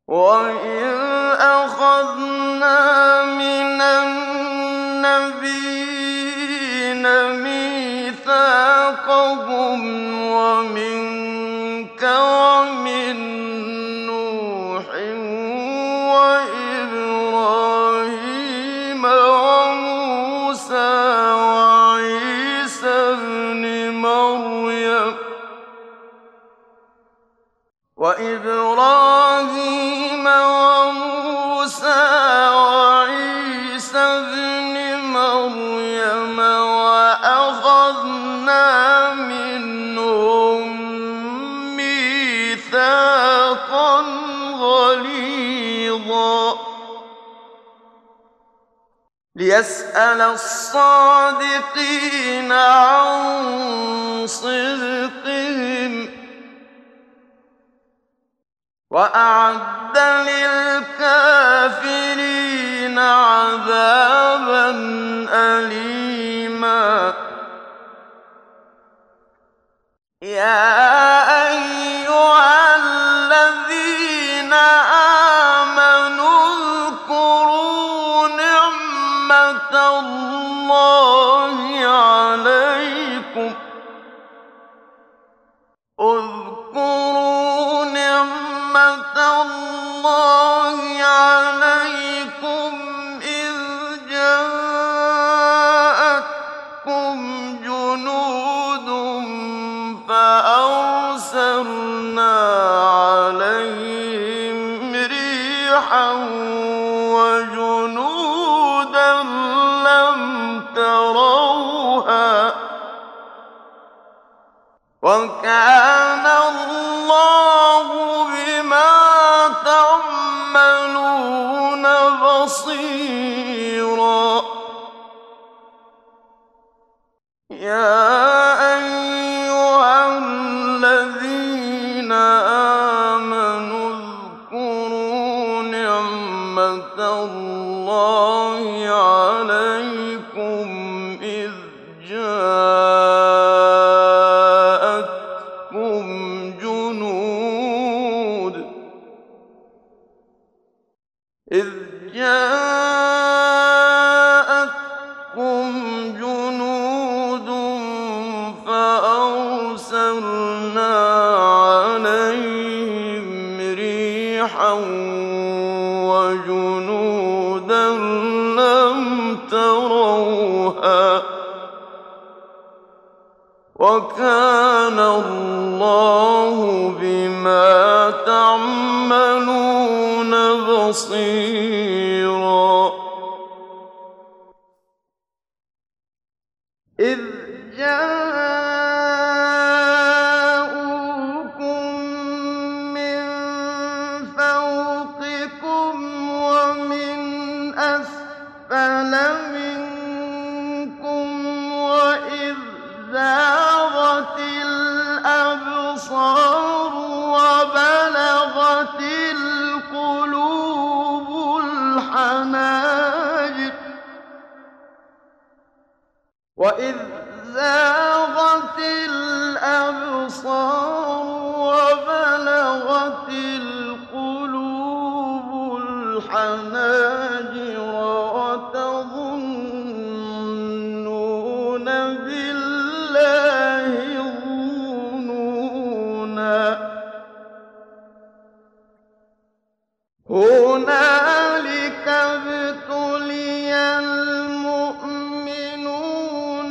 وَإِذْ أَخَذْنَا مِنَ النَّبِيِّينَ مِيثَاقَهُمْ وَمِنكَ وَمِن نُّوحٍ وَإِبْرَاهِيمَ وَمُوسَىٰ وَعِيسَى ابْنِ مَرْيَمَ وَأَخَذْنَا مِنْهُم مِّيثَاقًا غَلِيظًا لِّيَسْأَلَ الصَّادِقِينَ عَن صِدْقِهِمْ ۚ وَأَعَدَّ لِلْكَافِرِينَ عَذَابًا أَلِيمًا يَا أَيُّهَا الَّذِينَ آمَنُوا اذْكُرُوا نِعْمَةَ اللَّهِ عَلَيْكُمْ إِذْ جَاءَتْكُمْ جُنُودٌ فَأَرْسَلْنَا عَلَيْهِمْ رِيحًا وَجُنُودًا لَّمْ تَرَوْهَا ۚ وَكَانَ اللَّهُ بِمَا تَعْمَلُونَ بَصِيرًا يَا أَيُّهَا الَّذِينَ آمَنُوا اذْكُرُوا نِعْمَةَ اللَّهِ عَلَيْكُمْ إِذْ جَاءَتْكُمْ جُنُودٌ فَأَرْسَلْنَا عَلَيْهِمْ رِيحًا وَجُنُودًا لَّمْ تَرَوْهَا ۚ وَكَانَ اللَّهُ بِمَا تَعْمَلُونَ بَصِيرًا إِذْ جَاءُوكُم مِّن فَوْقِكُمْ وَمِنْ أَسْفَلَ مِنكُمْ وَإِذْ زَاغَتِ الْأَبْصَارُ وَبَلَغَتِ الْقُلُوبُ الْحَنَاجِرَ وَتَظُنُّونَ بِاللَّهِ الظُّنُونَا هُنَالِكَ ابْتُلِيَ الْمُؤْمِنُونَ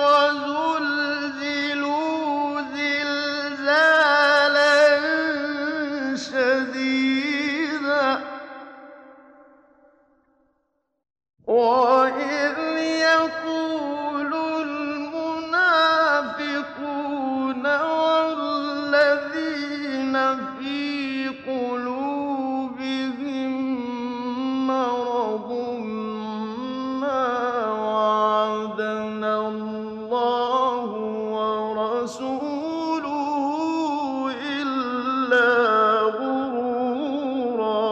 وَزُلْزِلُوا زِلْزَالًا شَدِيدًا وَإِذْ يَقُولُ الْمُنَافِقُونَ وَالَّذِينَ فِي قُلُوبِهِم مَّرَضٌ مَّا وَعَدَنَا اللَّهُ وَرَسُولُهُ إِلَّا غُرُورًا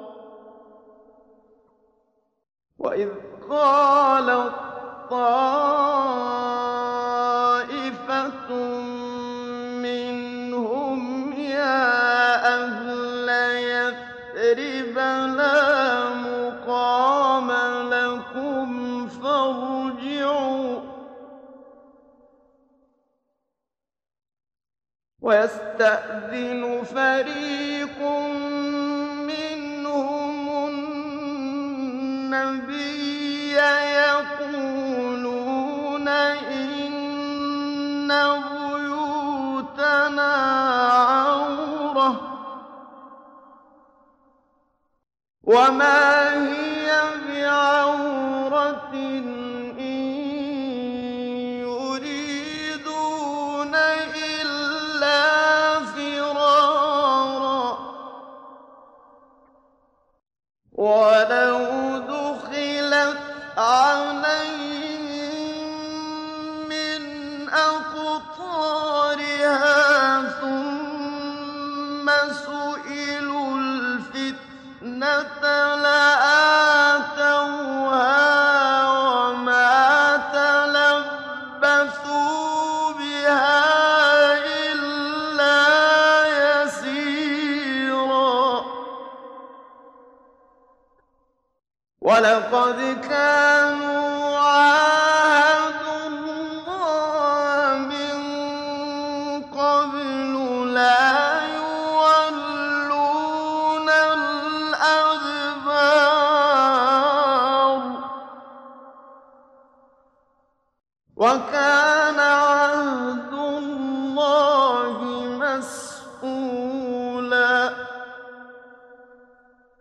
وَإِذْ قَالَت طَّائِفَةٌ مِّنْهُمْ يَا أَهْلَ يَثْرِبَ يثرب لا مقام لكم فارجعوا ويستأذن فريق منهم النبي يقولون إن بيوتنا عورة وما هي بعورة إن يريدون إلا فرارا ولو دخلت عليهم من أقطارها ثم سئلوا الفتنة لآتوها وما تلبثوا بها إلا يسيرا ولقد كانوا عاهدوا الله من قبل لا يولون الأدبار وكان